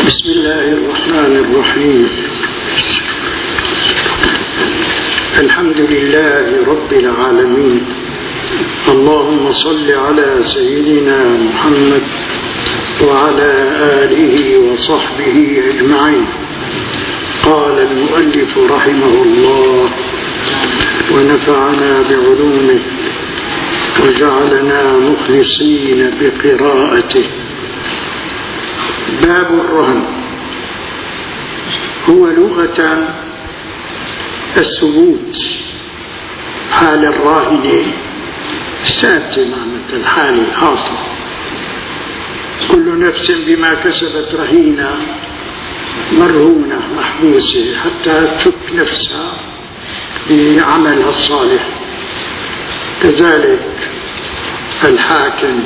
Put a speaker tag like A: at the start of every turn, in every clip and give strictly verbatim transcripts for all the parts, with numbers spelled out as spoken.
A: بسم الله الرحمن الرحيم. الحمد لله رب العالمين. اللهم صل على سيدنا محمد وعلى آله وصحبه أجمعين. قال المؤلف رحمه الله ونفعنا بعلومه وجعلنا مخلصين بقراءته. باب الرهن هو لغة الثبوت، حال الراهن ثابت معنى الحال الحاصل. كل نفس بما كسبت رهينة مرهونة محبوسة حتى تفك نفسها بعملها الصالح. كذلك الحاكم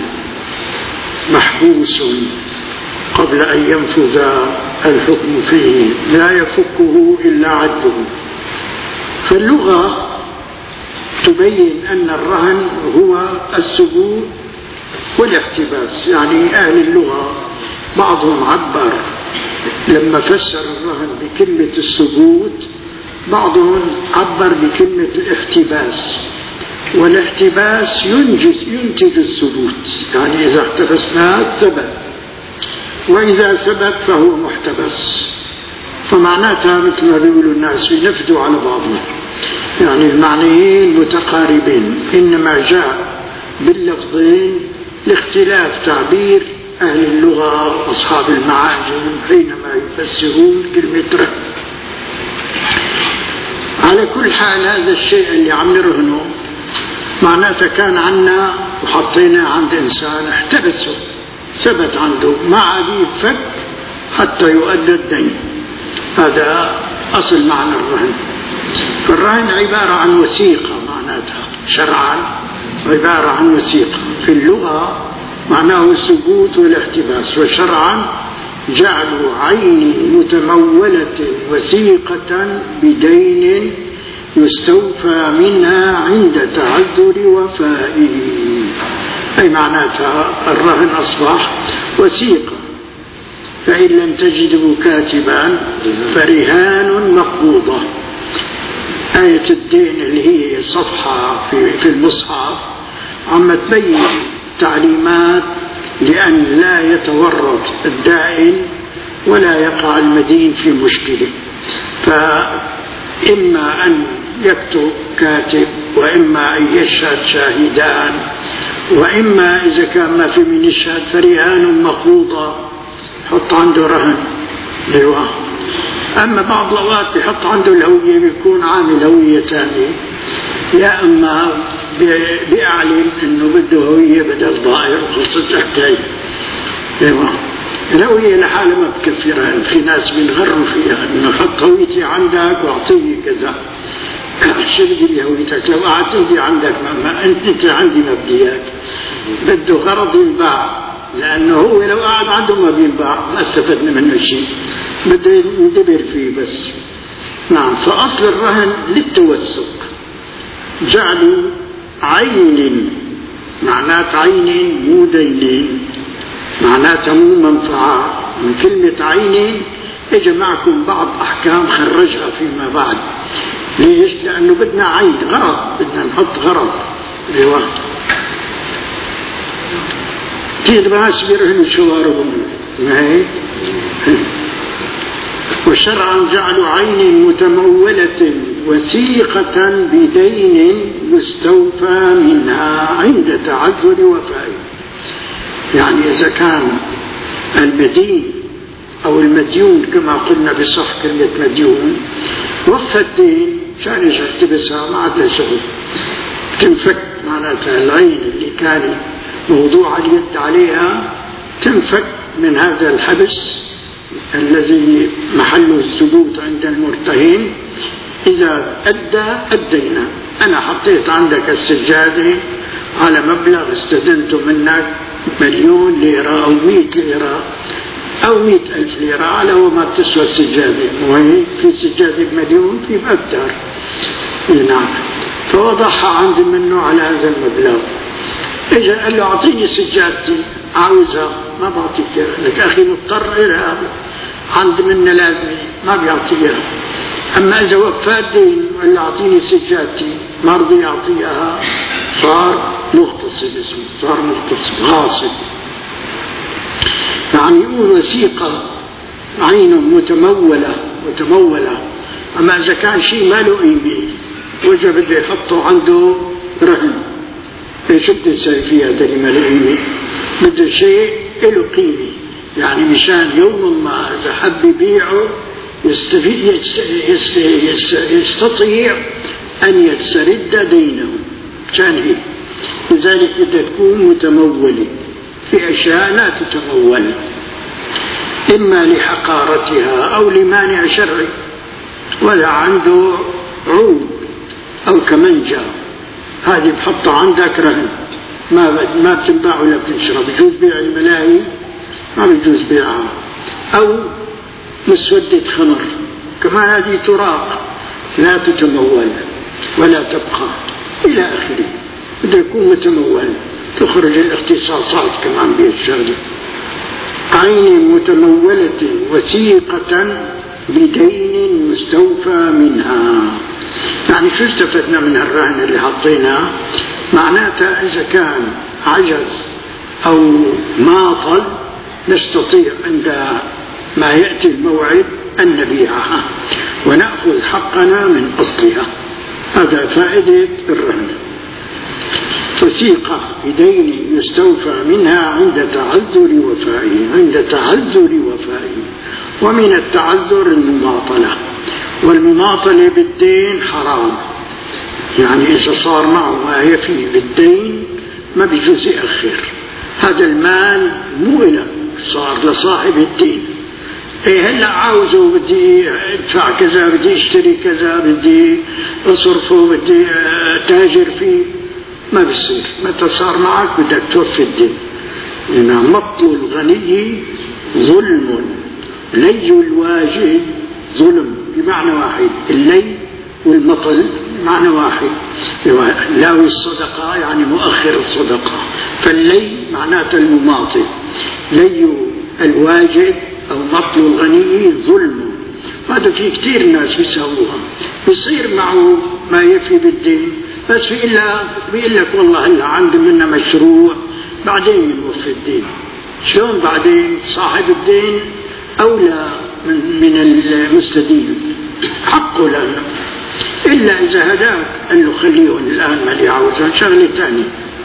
A: محبوس قبل أن ينفذ الحكم فيه، لا يفكه إلا عدله. فاللغة تبين أن الرهن هو الثبوت والاحتباس. يعني أهل اللغة بعضهم عبر لما فسر الرهن بكلمة الثبوت، بعضهم عبر بكلمة الاحتباس. والاحتباس ينجز ينتج الثبوت، يعني إذا احتبسناه ثبت، وإذا ثبت فهو محتبس. فمعناتها مثل ما بيقولوا الناس ينفذوا على بعضهم، يعني المعنيين متقاربين، إنما جاء باللفظين لاختلاف تعبير أهل اللغة أصحاب المعاجم حينما يفسرون كلمة رهن. على كل حال هذا الشيء اللي عم نرهنه معناته كان عنا وحطيناه عند إنسان احتبسه، ثبت عنده، ما عاد يفك حتى يؤدى الدين. هذا أصل معنى الرهن. فالرهن عبارة عن وثيقة، معناتها شرعا عبارة عن وثيقة. في اللغة معناه الثبوت والاحتباس، وشرعا جعل عين متمولة وثيقة بدين يستوفى منها عند تعذر وفائه. أي معناتها الرهن أصبح وثيقة، فإن لم تجدوا كاتبا فرهان مقبوضة. آية الدين اللي هي صفحة في, في المصحف عم تبين تعليمات لأن لا يتورط الدائن ولا يقع المدين في مشكلة. فإما أن يكتب كاتب، وإما أن يشهد شاهدان، وإما إذا كان ما في من الشهد فرهان مقبوضة، حط عنده رهن. أيوة. أما بعض الأوقات بيحط عنده الهوية، بيكون عامل هوية ثانية، يا أما بيعلن إنه بده هوية بدل ضائر وخلصت الحكاية. أيوة. الهوية لحالها ما بكفي رهن. في ناس بينغروا فيها إنه حط هويتي عندك وأعطيه كذا. شو بدي لي هويتك؟ لو قعدت انت عندك ما, ما انت انت عندي ما بدي اياك. بده غرض ينباع، لانه هو لو قعد عنده ما بينباع، ما استفدنا منه شيء، بده يندبر فيه بس. نعم. فاصل الرهن للتوثق. جعلوا عين، معنات عين مو دينين، معناتها مو منفعه. من كلمه عين اجى معكم بعض احكام خرجها فيما بعد. ليش؟ لأنه بدنا عين، غرض، بدنا نحط غرض. أيوة. كثير ناس بيرهنوا شواربهم، ما هيك؟ وشرعا جعلوا عين متمولة وثيقة بدين يستوفى منها عند تعذر وفائه. يعني إذا كان المدين أو المديون، كما قلنا بصح كلمة مديون، وفى الدين كان يحتبسها ما عاد شغل، تنفك. معناتها العين اللي كان موضوع اليد عليها تنفك من هذا الحبس الذي محله الثبوت عند المرتهن. إذا أدى أدينا. أنا حطيت عندك السجادة على مبلغ استدنت منك مليون ليرة أو مئة ليرة أو مئة ألف ليرة، على وما بتسوى السجادة. وهي في سجادة بمليون، في بأكثر. نعم. فوضعها عندي منه على هذا المبلغ. إجا قال له أعطيني سجادتي، عاوزها، ما بعطيك. لك أخي مضطر إلى عند منا لازمة ما بيعطيها. أما إذا وفى الدين ولا أعطيني سجادتي ما رضي يعطيها صار مغتصب، اسمه صار مغتصب غاصب. يعني يقول وثيقة عين متمولة متمولة. أما إذا كان شيء ما له قيمة وجه بده يحطه عنده رهن، ايش بده يسوي فيها هذا اللي ما له قيمة؟ بده شيء له قيمة، يعني مشان يوم ما إذا حب يبيعه يستطيع أن يسترد دينه. كان هيك. لذلك بدها تكون متمولة. في أشياء لا تتمول، إما لحقارتها أو لمانع شرعي، ولا عنده عود أو كمنجة، هذه بحطها عندك رهن، ما ما بتنباع ولا بتنشرب. بجوز بيع الملاهي ما بيجوز بيعها. أو مسودة خمر كمان هذه تراق لا تتمول ولا تبقى إلى آخره. بده يكون متمول، تخرج الاختصاصات كمان بالشغل. عين متمولة وثيقة بدين مستوفى منها. يعني شو استفدنا من الرهن اللي حطيناه؟ معناتها إذا كان عجز أو ماطل نستطيع عند ما يأتي الموعد أن نبيعها ونأخذ حقنا من أصلها. هذا فائدة الرهن. وثيقة بدين يستوفى منها عند تعذر وفائه، عند تعذر وفائه. ومن التعذر المماطلة، والمماطلة بالدين حرام. يعني إذا صار معه ما يفي بالدين ما بيجوز يأخر. هذا المال مو إلك، صار لصاحب الدين. إيه هلا عاوزه بدي ادفع كذا، بدي اشتري كذا، بدي اصرفه، بدي تاجر فيه، ما بيصير. متى صار معك بدك توفي الدين. لأن مطل الغني ظلم، لي الواجد ظلم بمعنى واحد. اللي والمطل بمعنى واحد. لاوي الصدقة يعني مؤخر الصدقة، فاللي معناته المماطل. لي الواجد أو مطل الغني ظلم. هذا في كثير ناس بيسووها. بيصير معه ما يفي بالدين، بس في إلا بيقول لك والله هلا عندي منا مشروع بعدين نوفي الدين. شلون بعدين؟ صاحب الدين أولى من, من المستدين، حقه لنا. إلا إذا هداك قال له خليهم الآن ما لي عاوزان شغلة ثانية.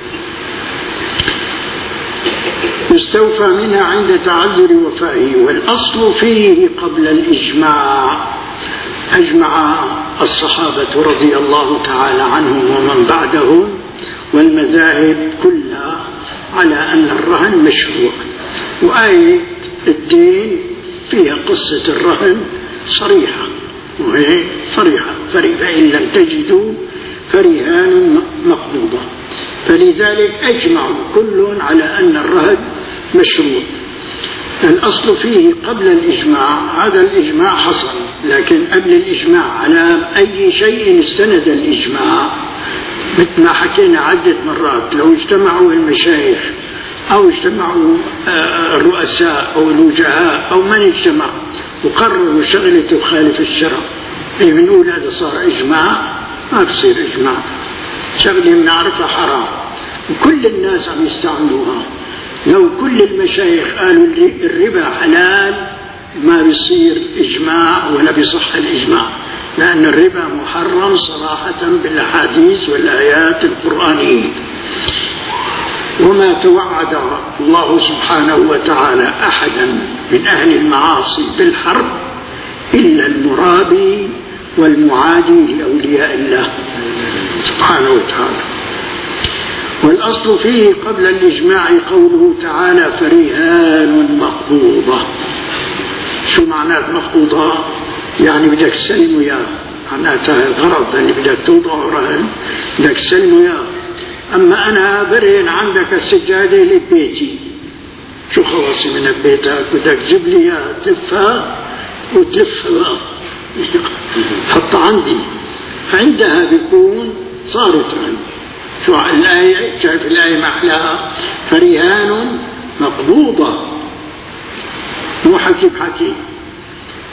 A: يستوفى منها عند تعذر وفائه. والأصل فيه قبل الإجماع. أجمع الصحابة رضي الله تعالى عنهم ومن بعدهم والمذاهب كلها على أن الرهن مشروع. وآية الدين فيها قصة الرهن صريحة، وهي صريحة. فإن لم تجدوا فرهان مقبوضة. فلذلك أجمعوا كل على أن الرهن مشروع. الأصل فيه قبل الإجماع. هذا الإجماع حصل، لكن قبل الإجماع على أي شيء استند الإجماع؟ مثل ما حكينا عدة مرات، لو اجتمعوا المشايخ أو اجتمعوا الرؤساء أو الوجهاء أو من اجتمع وقرروا شغلة تخالف الشرع، أي بنقول هذا صار إجماع؟ ما بصير إجماع. شغلة بنعرفها حرام وكل الناس عم يستعملوها. لو كل المشايخ قالوا الربا حلال ما بيصير إجماع ولا بيصح الإجماع، لأن الربا محرم صراحة بالأحاديث والآيات القرآنية. وما توعد الله سبحانه وتعالى أحدا من أهل المعاصي بالحرب إلا المرابي والمعادي لأولياء الله سبحانه وتعالى. والأصل فيه قبل الإجماع قوله تعالى فرهان مقبوضة. شو معنات مقبوضة؟ يعني بدك تسلمه ياه، معناتها الغرض اللي بدك توضعه رهن بدك تسلمه ياه. أما أنا برهن عندك السجادة لبيتي، شو خواصي من بيتك؟ بدك تجيب لي اياها تلفها وتلفها حطها عندي، فعندها بيكون صارت رهن. شو الآية؟ شايف الآية محلاها؟ فرهان مقبوضة، مو حكي بحكي.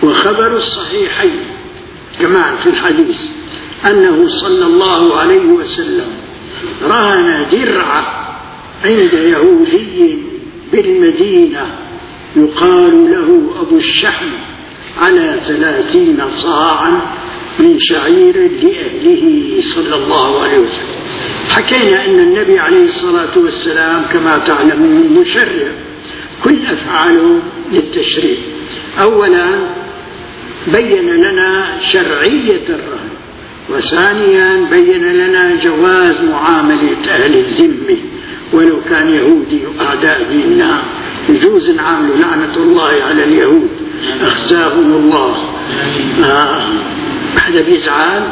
A: وخبر الصحيحين كمان في الحديث أنه صلى الله عليه وسلم رهن درعه عند يهودي بالمدينة يقال له أبو الشحم على ثلاثين صاعا من شعير لأهله صلى الله عليه وسلم. حكينا أن النبي عليه الصلاة والسلام كما تعلمون مشرع كل أفعاله للتشريع. أولا بين لنا شرعية الرهن، وثانيا بين لنا جواز معاملة أهل الذمة ولو كان يهودي أعداء ديننا يجوز نعامله. لعنة الله على اليهود أخزاهم الله. آه. حدا بيزعل؟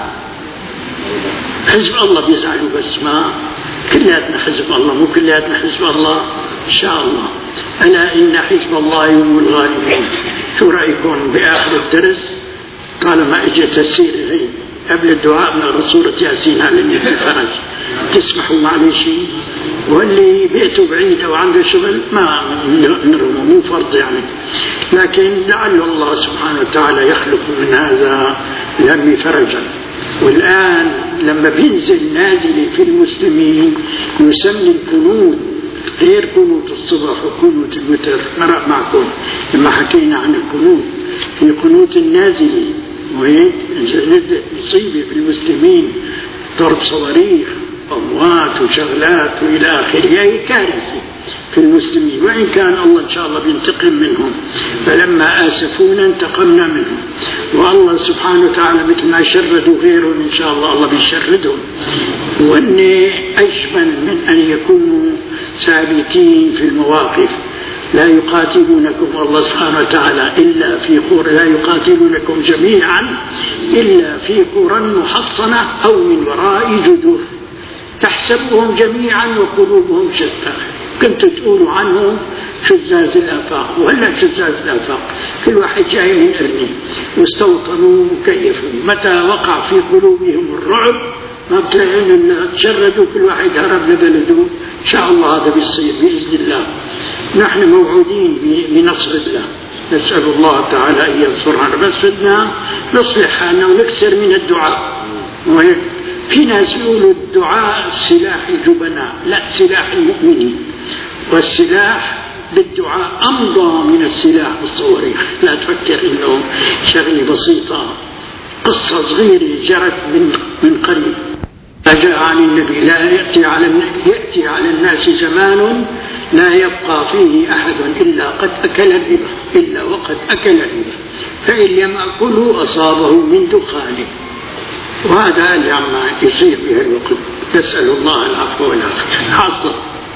A: حزب الله بيزعلوا بس ما كلياتنا حزب الله، مو كلياتنا حزب الله إن شاء الله. ألا إن حزب الله هم الغالبون. شو رأيكم بآخر الدرس طالما إجت تسير هي قبل الدعاء من سورة ياسين على النبي فرج تسمحوا معلي شيء؟ واللي بيته بعيد أو عنده شغل ما نرمه، مو فرض يعني، لكن لعل الله سبحانه وتعالى يخلق من هذا الهم فرجا. والآن لما بينزل نازل في المسلمين يسمي القنوت غير قنوت الصبح وقنوت الوتر. مرق معكم لما حكينا عن القنوت، في قنوت النازل وهيك مصيبة في المسلمين، ضرب صواريخ أموات وشغلات وإلى آخره، هي كارثة في المسلمين، وإن كان الله إن شاء الله بينتقم منهم. فلما آسفونا انتقمنا منهم، والله سبحانه وتعالى مثل ما شردوا غيرهم إن شاء الله الله بيشردهم. وأن أجمل من أن يكونوا ثابتين في المواقف. لا يقاتلونكم الله سبحانه وتعالى إلا في قرى، لا يقاتلونكم جميعا إلا في قرى محصنة أو من وراء جدر تحسبهم جميعا وقلوبهم شتى. كنت تقولوا عنهم شزاز الآفاق، وهلا شزاز الآفاق كل واحد جاي من أرني، واستوطنوا وكيفوا. متى وقع في قلوبهم الرعب ما بتلاقين إن تشردوا كل واحد هرب لبلده. إن شاء الله هذا بيصير بإذن الله. نحن موعودين بنصر الله، نسأل الله تعالى أن ينصرنا، بس بدنا نصلح حالنا ونكسر من الدعاء. في ناس يقولوا الدعاء سلاح الجبناء، لا، سلاح المؤمنين، والسلاح بالدعاء أمضى من السلاح بالصواريخ. لا تفكر إنه شغلة بسيطة. قصة صغيرة جرت من من قريب، جاء عن النبي لا يأتي على يأتي على الناس زمان لا يبقى فيه أحد إلا قد أكل الربا إلا وقد أكل الربا، فإن لم أكله أصابه من دخانه. وهذا اللي عم يصير بها الوقت، نسأل الله العفو والعافية. حاصل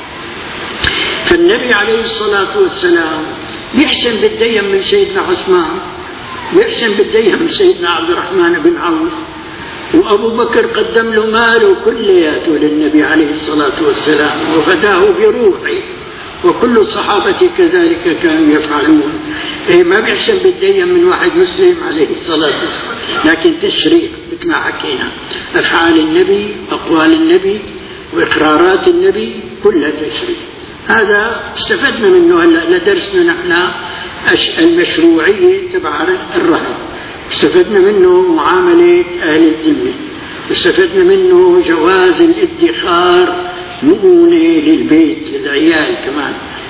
A: فالنبي عليه الصلاة والسلام يحسن بالدين من سيدنا عثمان، يحسن بالدين من سيدنا عبد الرحمن بن عوف، وأبو بكر قدم له ماله كلياته للنبي عليه الصلاة والسلام وفداه بروحه، وكل الصحابة كذلك كانوا يفعلون. إيه ما بيحسن بالدين من واحد مسلم عليه الصلاة والسلام، لكن تشريع مثل ما حكينا، أفعال النبي، أقوال النبي، وإقرارات النبي كلها تشريع. هذا استفدنا منه هلا لدرسنا نحن المشروعية تبع الرهن، استفدنا منه معاملة أهل الذمة، استفدنا منه جواز الادخار مؤونة للبيت للعيال كمان.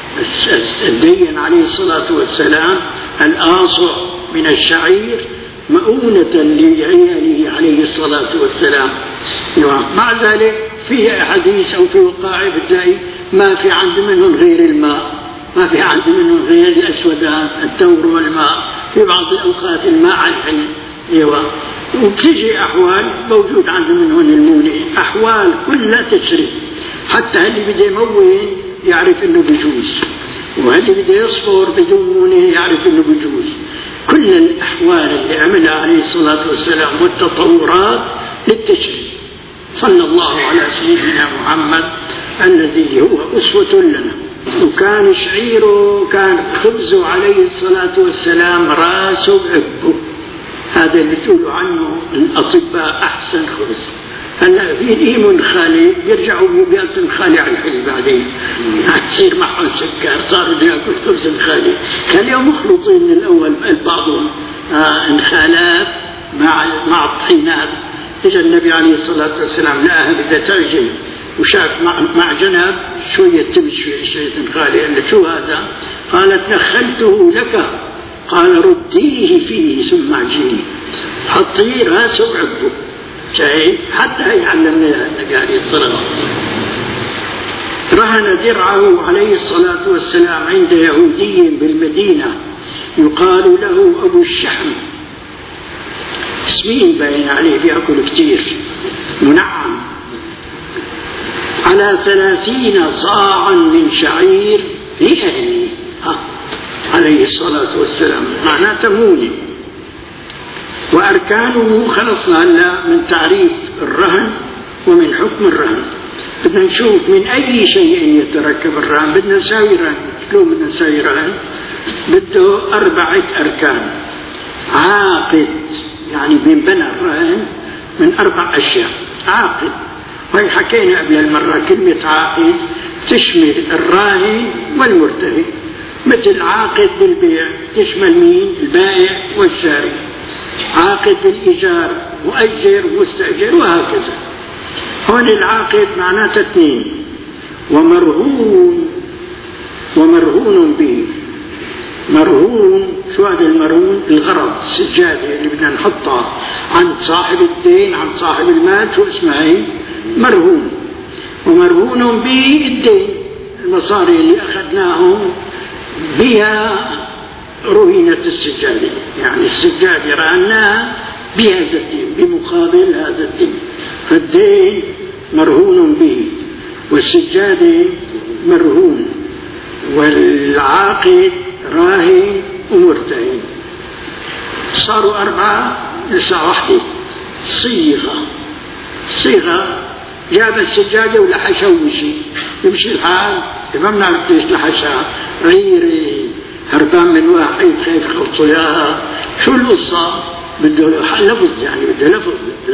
A: الدين عليه الصلاة والسلام الآصع من الشعير مؤونة لعياله عليه الصلاة والسلام. مع ذلك في أحاديث أو في وقائع بتلاقي ما في عند منهم غير الماء، ما في عند منهم غير الأسودان التمر والماء، في بعض الأوقات الماء على الحين. ايوه، وبتجي أحوال موجود عند منهم المونة، أحوال كلها تشريع. حتى اللي بده يمون يعرف إنه بيجوز، واللي بده يصفر بدون مونة يعرف إنه بيجوز. كل الأحوال اللي عملها عليه الصلاة والسلام والتطورات للتشريع. صلى الله على سيدنا محمد الذي هو أسوة لنا. وكان شعيره كان خبزه عليه الصلاة والسلام راسه بعبه، هذا اللي تقولوا عنه الأطباء أحسن خبز، هلا في ليمون خالي يرجعوا بياكلوا خالي على الحل بعدين تصير معهم سكر صاروا بياكلوا خبز خالي. كان اليوم مخلوطين من الاول بعضهم آه انخالات مع مع الطحينات. اجى النبي عليه الصلاه والسلام لقاها بدها تعجن وشاف مع, مع جنب شويه تبش شويه خالي. قال له شو هذا؟ قالت نخلته لك. قال رديه فيه ثم اعجنيه، حطيه راسه وعبه. شايف حتى يعلمنا النبي عليه الصلاة والسلام. رهن درعه عليه الصلاة والسلام عند يهودي بالمدينة يقال له أبو الشحم، سمين باين عليه بيأكل كتير منعم، على ثلاثين صاعا من شعير لأهله عليه الصلاة والسلام، معناته موني. وأركانه خلصنا هلا من تعريف الرهن ومن حكم الرهن. بدنا نشوف من أي شيء يتركب الرهن. بدنا نساوي رهن. شلون بدنا نساوي رهن؟ بده أربعة أركان. عاقد، يعني بينبنى الرهن من أربع أشياء. عاقد، وهي حكينا قبل المرة كلمة عاقد تشمل الراهن والمرتهن. مثل عاقد بالبيع تشمل مين؟ البائع والشاري. عاقد بالإيجار مؤجر مستأجر وهكذا. هون العاقد معناته اثنين. ومرهون ومرهون به. مرهون شو هذا المرهون؟ الغرض، السجادة اللي بدنا نحطها عند صاحب الدين عند صاحب المال شو اسمها هي؟ مرهون. ومرهون به الدين، المصاري اللي أخذناهم بها رهينة السجادة، يعني السجادة رهناها بهذا الدين بمقابل هذا الدين. فالدين مرهون به والسجادة مرهون والعاقد راهن ومرتهن. صاروا أربعة، لسه واحدة صيغة. صيغة جاب السجادة ولحشها ومشي، يمشي الحال ما بنعرف ليش لحشها، غيري هربان من واحد خايف خلصوا اياها. شو القصة؟ بده لفظ، يعني بده لفظ،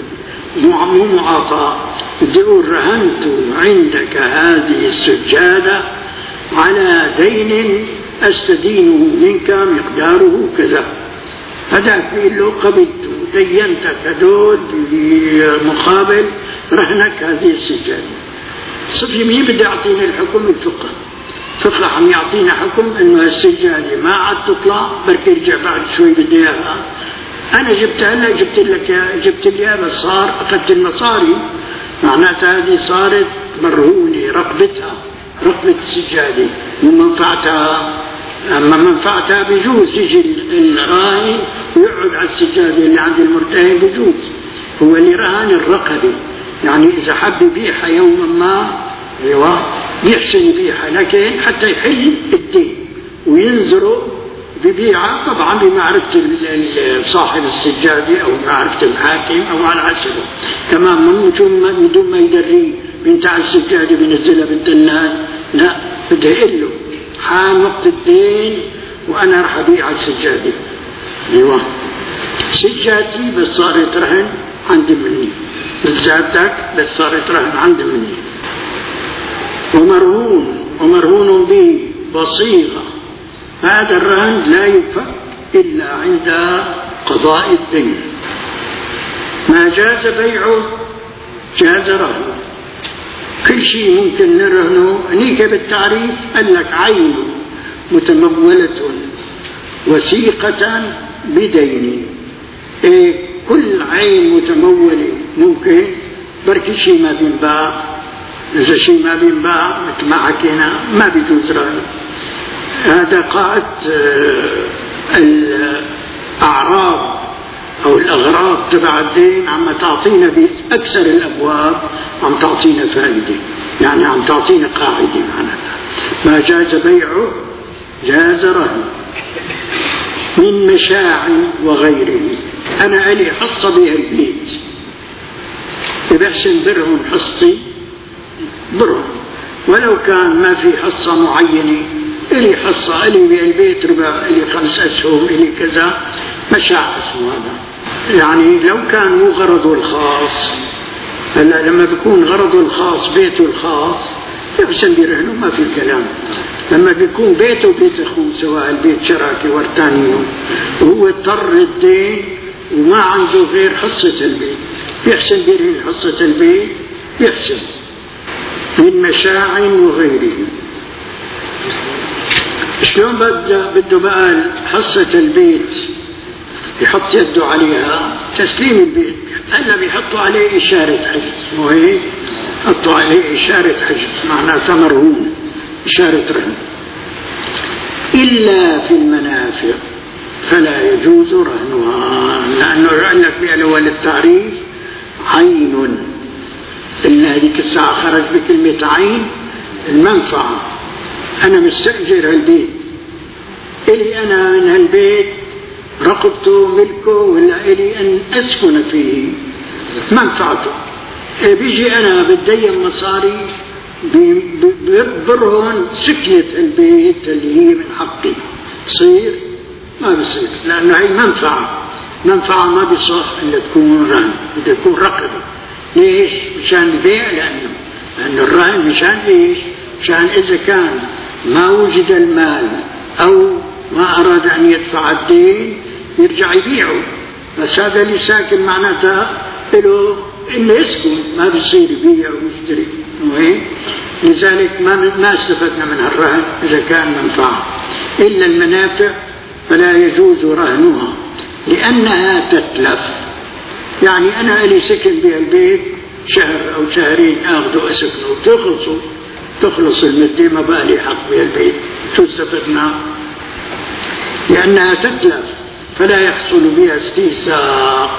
A: مو معاطاة. بده يقول رهنت عندك هذه السجادة على دين أستدينه منك مقداره كذا. هذاك بيقول له قبلت دينتك هدول بمقابل رهنك هذه السجادة. صفي مين بده يعطينا الحكم؟ الفقه. فقه عم يعطينا حكم انه السجادة ما عاد تطلع، بركي يرجع بعد شوي بدي اياها. انا جبتها لك، جبت لك جبت لي اياها، بس صار اخذت المصاري، معناتها هذه صارت مرهونة، رقبتها رقبة السجادة ومنفعتها. اما منفعتها بجوز يجي الراهن ويقعد على السجادة اللي عند المرتهن، بجوز هو اللي رهن الرقبة، يعني اذا حب يبيعها يوما ما ايوه يحسن يبيعها، لكن حتى يحل الدين وينزروا ببيعها طبعا بمعرفة صاحب السجادة أو معرفة الحاكم أو على حسبه. كمان من دون ما يدري بنتاع السجادة بينزلها بالدنان، لا، بده يقول له حان وقت الدين وأنا رح أبيع السجادة. أيوة سجادتي بس صارت رهن عندي مني، سجادتك بس صارت رهن عندي مني. ومرهون ومرهون به بصيغة. هذا الرهن لا يفك إلا عند قضاء الدين. ما جاز بيعه جاز رهنه. كل شيء ممكن نرهنه. هنيك بالتعريف قال لك عين متمولة وثيقة بدين. إيه كل عين متمولة ممكن، بركي شيء ما بينباع. إذا شيء ما بينباع مثل ما حكينا ما بيجوز رهن. هذا قاعد الأعراض أو الأغراض تبع الدين عم تعطينا بأكثر الأبواب، عم تعطينا فائدة، يعني عم تعطينا قاعدة معناتها. ما جاز بيعه جاز رهن من مشاع وغيره. أنا ألي حصة بها البيت، بحسن برهم حصتي برهم، ولو كان ما في حصة معينة، إلي حصة إلي بالبيت ربع، إلي خمس أسهم، إلي كذا، مشاع اسمه هذا. يعني لو كان مو غرضه الخاص هلا لما بيكون غرضه الخاص بيته الخاص يحسن برهنه ما في كلام. لما بيكون بيته وبيت أخوه سواء البيت شراكي ورتانينه وهو اضطر الدين وما عنده غير حصة البيت يحسن برهن حصة البيت يحسن من مشاع وغيره. شلون بده بده بقى حصة البيت يحط يده عليها تسليم البيت. هلا بيحطوا عليه إشارة حجز مو هيك؟ حطوا عليه إشارة حجز معناتها مرهون إشارة رهن. إلا في المنافع فلا يجوز رهنها لأنه قال لك بأول التعريف عين. إلا هذيك الساعة خرج بكلمة عين المنفعة. أنا مستأجر هالبيت إلي أنا من هالبيت رقبته ملكه ولا إلي أن أسكن فيه منفعته. بيجي أنا بدين مصاري برهن سكية البيت اللي هي من حقي صير ما بصير لأنه هي منفعة. منفعة ما بيصح إلا تكون رهن بدها تكون رقبة. ليش؟ مشان البيع لأنه لأن الرهن مشان إيش؟ مشان إذا كان ما وجد المال أو ما أراد أن يدفع الدين يرجع يبيعه. بس هذا اللي ساكن معناته له إنه يسكن ما بيصير يبيع ويشتري. لذلك ما ما استفدنا من الرهن إذا كان منفعة. إلا المنافع فلا يجوز رهنها لأنها تتلف. يعني أنا اللي سكن بها البيت شهر أو شهرين أخذه أسكنه وتخلصوا تخلص المدة ما بقى لي حق بها البيت شو استفدنا؟ لأنها تتلف فلا يحصل بها استيثاق.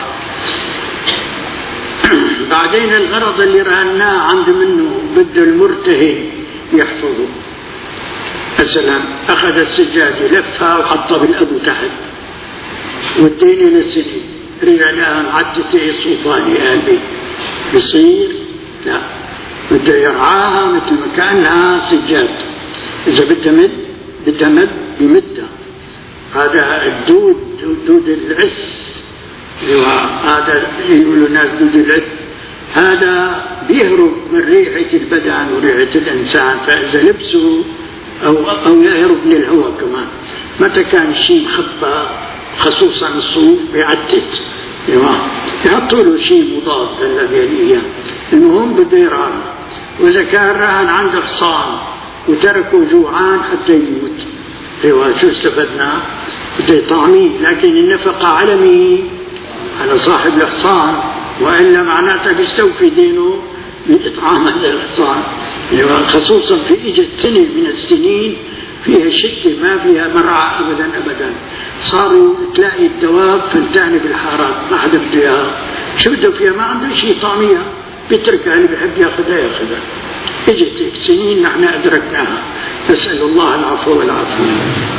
A: بعدين الغرض اللي رهناه عند منه بده المرتهن يحفظه. مثلا أخذ السجادة لفها وحطها بالأبو تحت والدين للسجن رجع لها معدته الصوفاني قلبي يصير لا بده يرعاها مثل ما كانها سجاد. إذا بدها مد بدها مد بمدها. هذا الدود دود العس هذا يقولوا الناس دود العس هذا بيهرب من ريحة البدن وريحة الإنسان. فإذا لبسه أو أو يهرب من الهواء كمان. متى كان الشيء مخبى خصوصا الصوف بيعتت يحطوا له شيء مضاد للبيئة. المهم بده يرعى. وإذا كان رهن عنده حصان وتركه جوعان حتى يموت ايوه شو استفدنا؟ بده يطعميه. لكن النفقة على مين؟ على صاحب الحصان وإلا معناتها بيستوفي دينه بإطعام الحصان. ايوه خصوصا في إجت سنة من السنين فيها شدة ما فيها مرعى أبدا أبدا. صاروا تلاقي الدواب فلتاني بالحارات ما حدا بده اياها. شو بده فيها؟ ما عنده شيء طعميها بيتركها اللي بيحب ياخذها ياخذها. اجت سنين نحن أدركناها. نسأل الله العفو والعافية.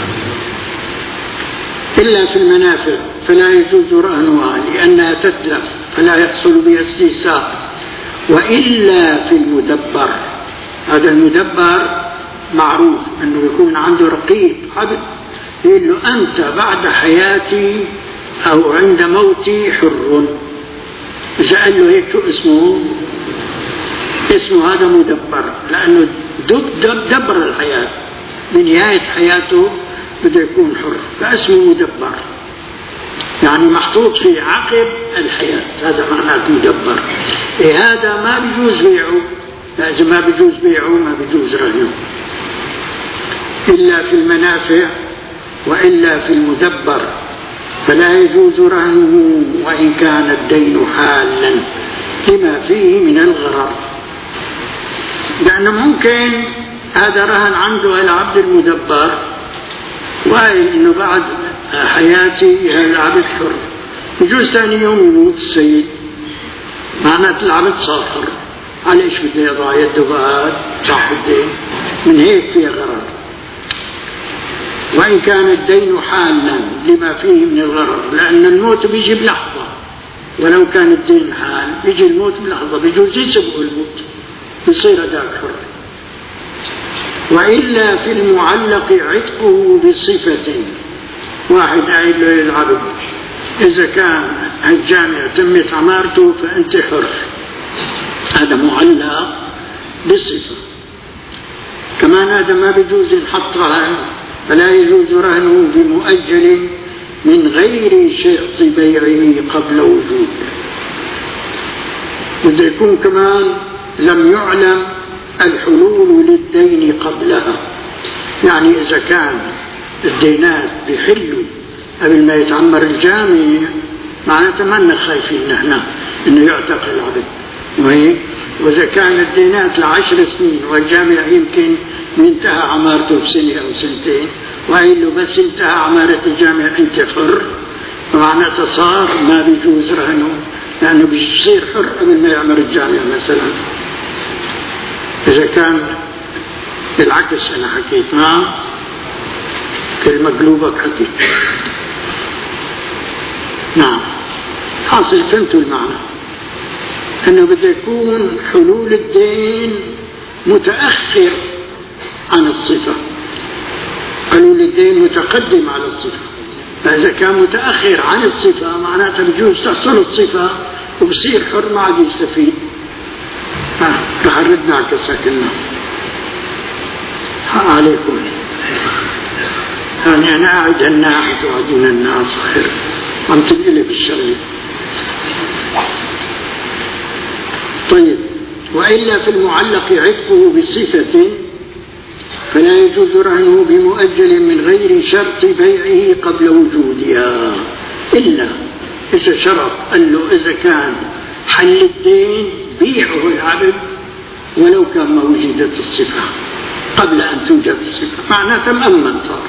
A: إلا في المنافع فلا يجوز رهنها لأنها تتلف فلا يحصل بها استيثاق. وإلا في المدبر. هذا المدبر معروف أنه يكون عنده رقيب عبد يقول له أنت بعد حياتي أو عند موتي حر. إذا قال له هيك شو اسمه؟ اسمه هذا مدبر لأنه دبر الحياة بنهاية حياته بده يكون حر فاسمه مدبر. يعني محطوط في عقب الحياة هذا معناه مدبر. إيه هذا ما بيجوز بيعه. إذا ما بيجوز بيعه ما بيجوز رهنه. إلا في المنافع وإلا في المدبر فلا يجوز رهنه وإن كان الدين حالا لما فيه من الغرر. لأنه ممكن هذا رهن عنده العبد المدبر وقال إنه بعد حياتي العبد حر. يجوز ثاني يوم يموت السيد معناته العبد صار حر. عليش بده يضع يده بعد صاحب الدين؟ من هيك فيها غرر. وإن كان الدين حالا لما فيه من الغرر لأن الموت بيجي بلحظة. ولو كان الدين حال بيجي الموت بلحظة بيجوز يسبق الموت يصير ذاك حر. وإلا في المعلق عتقه بصفة. واحد قايل له للعبد إذا كان الجامع تمت عمارته فأنت حر هذا معلق بصفة. كمان هذا ما بيجوز ينحط رهن، فلا يجوز رهنه بمؤجل من غير شرط بيعه قبل وجوده. بده يكون كمان لم يعلم الحلول للدين قبلها، يعني إذا كان الدينات بيحلوا قبل ما يتعمر الجامع معناتها ما لنا خايفين نحن إنه يعتق العبد، وهيك. وإذا كان الدينات لعشر سنين والجامع يمكن ينتهى عمارته بسنة أو سنتين، وقال له بس انتهى عمارة الجامع أنت حر، معناتها صار ما بيجوز رهنه، لأنه بيصير حر قبل ما يعمر الجامع مثلا. إذا كان بالعكس أنا حكيت ما كل مقلوبك حكيت. نعم، حاصل فهمتوا المعنى، أنه بده يكون حلول الدين متأخر عن الصفة، حلول الدين متقدم على الصفة. فإذا كان متأخر عن الصفة معناتها بجوز تحصل الصفة وبصير حر ما عاد يستفيد. رح ردنا على كساكنا عليكم. يعني أنا قاعد هالناحية وقاعدين الناس خير عم تنقلب الشغلة. طيب، وإلا في المعلق عتقه بصفة فلا يجوز رهنه بمؤجل من غير شرط بيعه قبل وجودها، إلا إذا شرط قال له إذا كان حل الدين بيعه العبد ولو كان ما وجدت الصفة قبل أن توجد الصفة، معناتها مأمن صار.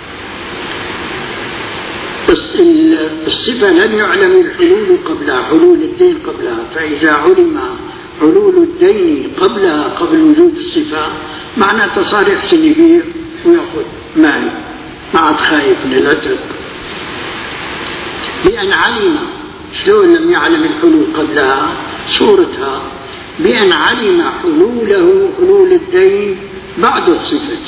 A: بس الصفة لم يعلم الحلول قبلها، حلول الدين قبلها، فإذا علم حلول الدين قبلها قبل وجود الصفة معناتها صار يحسن يبيع ويأخذ مال، ما عاد خايف من العتق. بأن علم، شلون لم يعلم الحلول قبلها؟ صورتها بأن علم حلوله حلول الدين بعد الصفة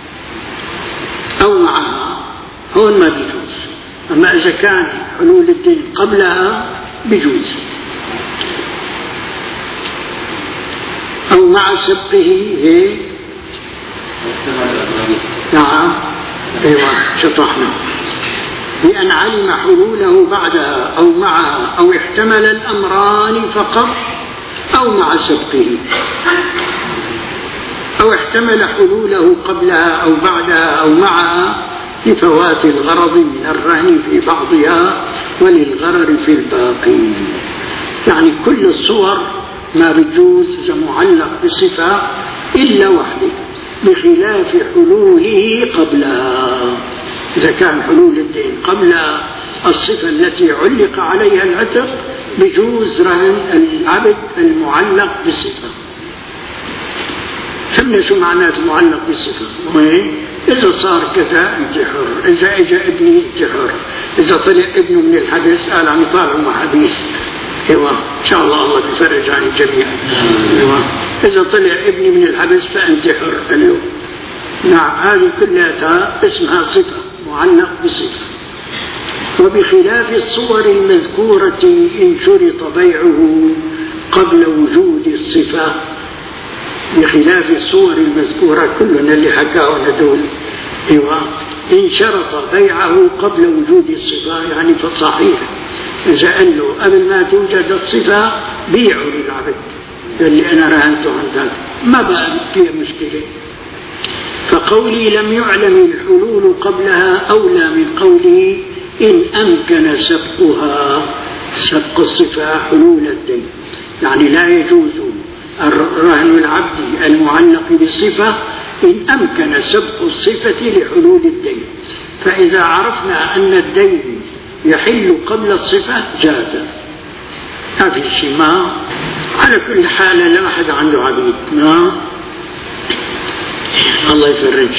A: أو معها، هون ما بيجوز. أما إذا كان حلول الدين قبلها بيجوز، أو مع سبقه. هيك نعم، ايوه شطحنا. بأن علم حلوله بعدها أو معها، أو احتمل الأمران فقط، أو مع سبقه، أو احتمل حلوله قبلها أو بعدها أو معها لفوات الغرض من الرهن في بعضها وللغرر في الباقي. يعني كل الصور ما بتجوز إذا معلق بصفة إلا واحدة، بخلاف حلوله قبلها. إذا كان حلول الدين قبل الصفة التي علق عليها العتق بجوز رهن العبد المعلق بصفة. فهمنا شو معنات معلق بصفة؟ إذا صار كذا أنت حر، إذا إجا ابني أنت حر، إذا طلع ابنه من الحبس قال عم يطالعوا مع حبيس، ايوه ان شاء الله الله بيفرج عن الجميع. ايوه اذا طلع ابني من الحبس فانت حر اليوم. نعم، هذه كلها اسمها صفه، معلق بصفه. وبخلاف الصور المذكوره ان شرط بيعه قبل وجود الصفه، بخلاف الصور المذكوره كلنا اللي حكاه هذول، ايوه ان شرط بيعه قبل وجود الصفه يعني فصحيح. إذا قال له قبل ما توجد الصفة بيعه للعبد اللي أنا رهنته عندك، ما بقى فيها مشكلة. فقولي لم يعلم الحلول قبلها أولى من قوله إن أمكن سبقها، سبق الصفة حلول الدين. يعني لا يجوز رهن العبد المعلق بالصفة إن أمكن سبق الصفة لحلول الدين. فإذا عرفنا أن الدين يحل قبل الصفة جاز، ما في شيء. ما على كل حال لا أحد عنده عبيد، ما الله يفرج.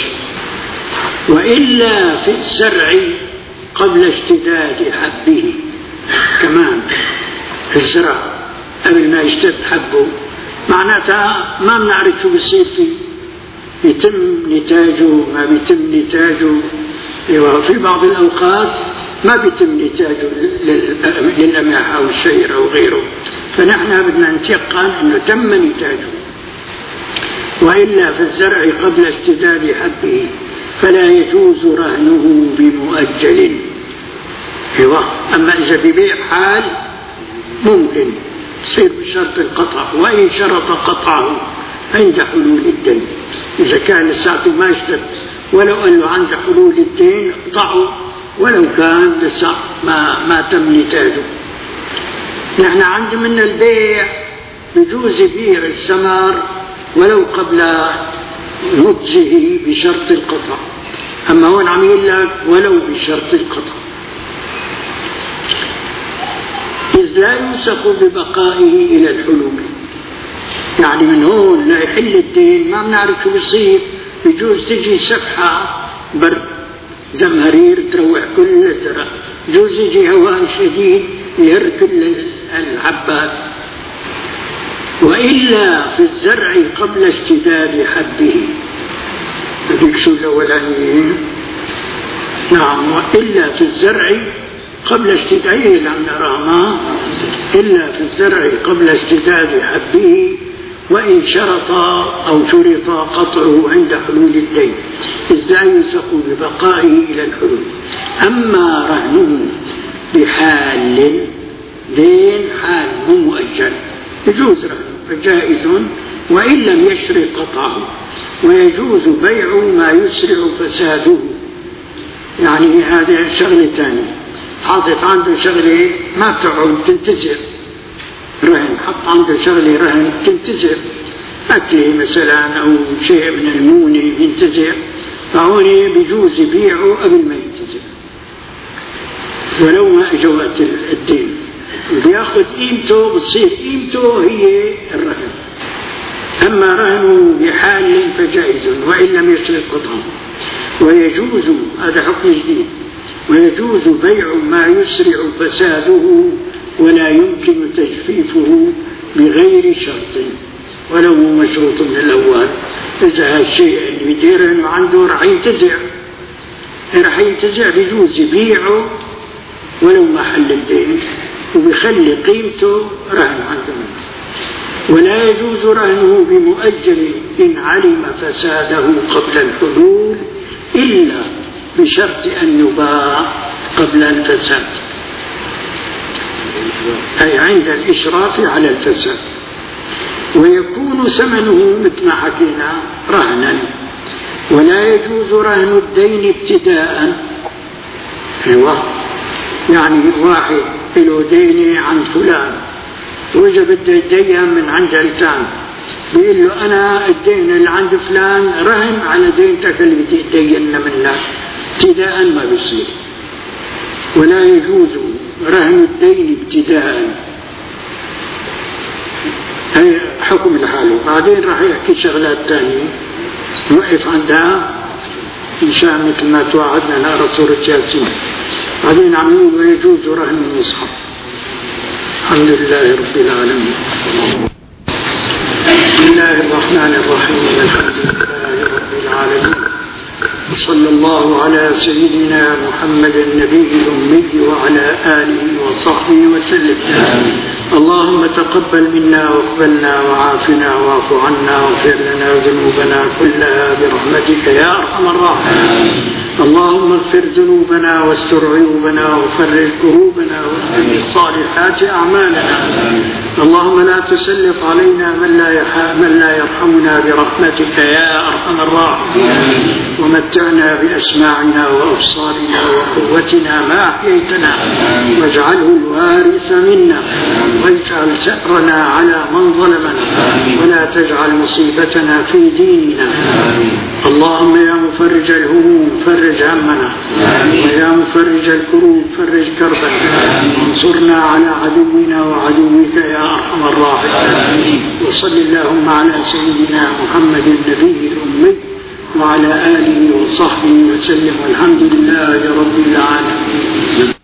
A: وإلا في الزرع قبل اشتداد حبه، كمان الزرع قبل ما يشتد حبه معناتها ما بنعرف شو بيصير فيه، يتم نتاجه ما بيتم نتاجه. في بعض الأوقات ما بيتم نتاجه للقمح أو الشعير أو غيره، فنحن بدنا نتيقن أنه تم نتاجه. وإلا في الزرع قبل اشتداد حبه فلا يجوز رهنه بمؤجل. أيوة. أما إذا ببيع حال ممكن يصير بشرط القطع، وإن شرط قطعه عند حلول الدين. إذا كان الساعة ما اشتد ولو قال له عند حلول الدين اقطعه، ولو كان لسه ما, ما تم نتاجه. نحن عند من البيع بجوز بيع الثمر ولو قبل نضجه بشرط القطع، أما هون عم يقول لك ولو بشرط القطع، إذ لا يوثق ببقائه إلى الحلول. يعني من هون لا يحل الدين ما بنعرف شو بيصير، بجوز تجي سفحة برد زمهرير تروح كل الزرع، جوز يجي هواء شديد يهر كل العباد. وإلا في الزرع قبل اشتداد حبه، هذيك شو الأولانيين. نعم. وإلا في الزرع قبل اشتداد، لم نراها إلا في الزرع قبل اشتداد حبه، وإن شرط أو شرط قطعه عند حلول الدين، إذ لا يوثق ببقائه إلى الحلول. أما رهنه بحال دين حال مو مؤجل يجوز رهنه فجائز، وإن لم يشرط قطعه، ويجوز بيع ما يسرع فساده. يعني هذه شغلة ثانية، حاطط عنده شغلة ما بتقعد تنتزع رهن، حط عنده شغلة رهن تنتزع، أكله مثلا أو شيء من المونة ينتزع، فهون بيجوز يبيعه قبل ما ينتزع ولو ما اجى وقت الدين، بياخذ قيمته، بتصير قيمته هي الرهن. أما رهنه بحال فجائز وإن لم يشرط قطعه. ويجوز، هذا حكم جديد، ويجوز بيع ما يسرع فساده ولا يمكن تجفيفه بغير شرط ولو مشروط من الأول. إذا هالشيء اللي بيدير عنده رح ينتزع رح ينتزع بيجوز يبيعه ولو ما حل الدين، وبيخلي قيمته رهن عنده. ولا يجوز رهنه بمؤجل إن علم فساده قبل الحلول إلا بشرط أن يباع قبل الفساد، أي عند الإشراف على الفساد. ويكون ثمنه مثل ما حكينا رهنا. ولا يجوز رهن الدين ابتداء. أيوة. يعني واحد له ديني عن فلان وإذا بده يدين من عند الثاني بيقول له أنا الدين اللي عند فلان رهن على دينتك اللي بدي تديننا منك، ابتداء ما بيصير. ولا يجوز رهن الدين ابتداء، هي حكم لحاله. بعدين راح يحكي شغلات تانية نوقف عندها إن شاء مثل ما توعدنا نقرأ سورة ياسين. بعدين عم يقول ويجوز رهن المصحف. الحمد لله رب العالمين. بسم الله الرحمن الرحيم. الحمد لله رب العالمين، وصلى الله على سيدنا محمد النبي الأمي وعلى آله وصحبه وسلم. اللهم تقبل منا واقبلنا وعافنا واعف عنا واغفر لنا ذنوبنا كلها برحمتك يا أرحم الراحمين. اللهم اغفر ذنوبنا واستر عيوبنا وفرج كروبنا واختم الصالحات أعمالنا. اللهم لا تسلط علينا من لا من لا يرحمنا برحمتك يا أرحم الراحمين. ومتعنا بأسماعنا وأبصارنا وقوتنا ما أحييتنا، واجعله الوارث منا، واجعل ثأرنا على من ظلمنا، ولا تجعل مصيبتنا في ديننا. اللهم يا مفرج الهموم فرج همنا، ويا مفرج الكروب فرج كربنا، وانصرنا على عدونا وعدوك يا أرحم الراحمين. وصل اللهم على سيدنا محمد النبي الأمي وعلى آله وصحبه وسلم، والحمد لله رب العالمين.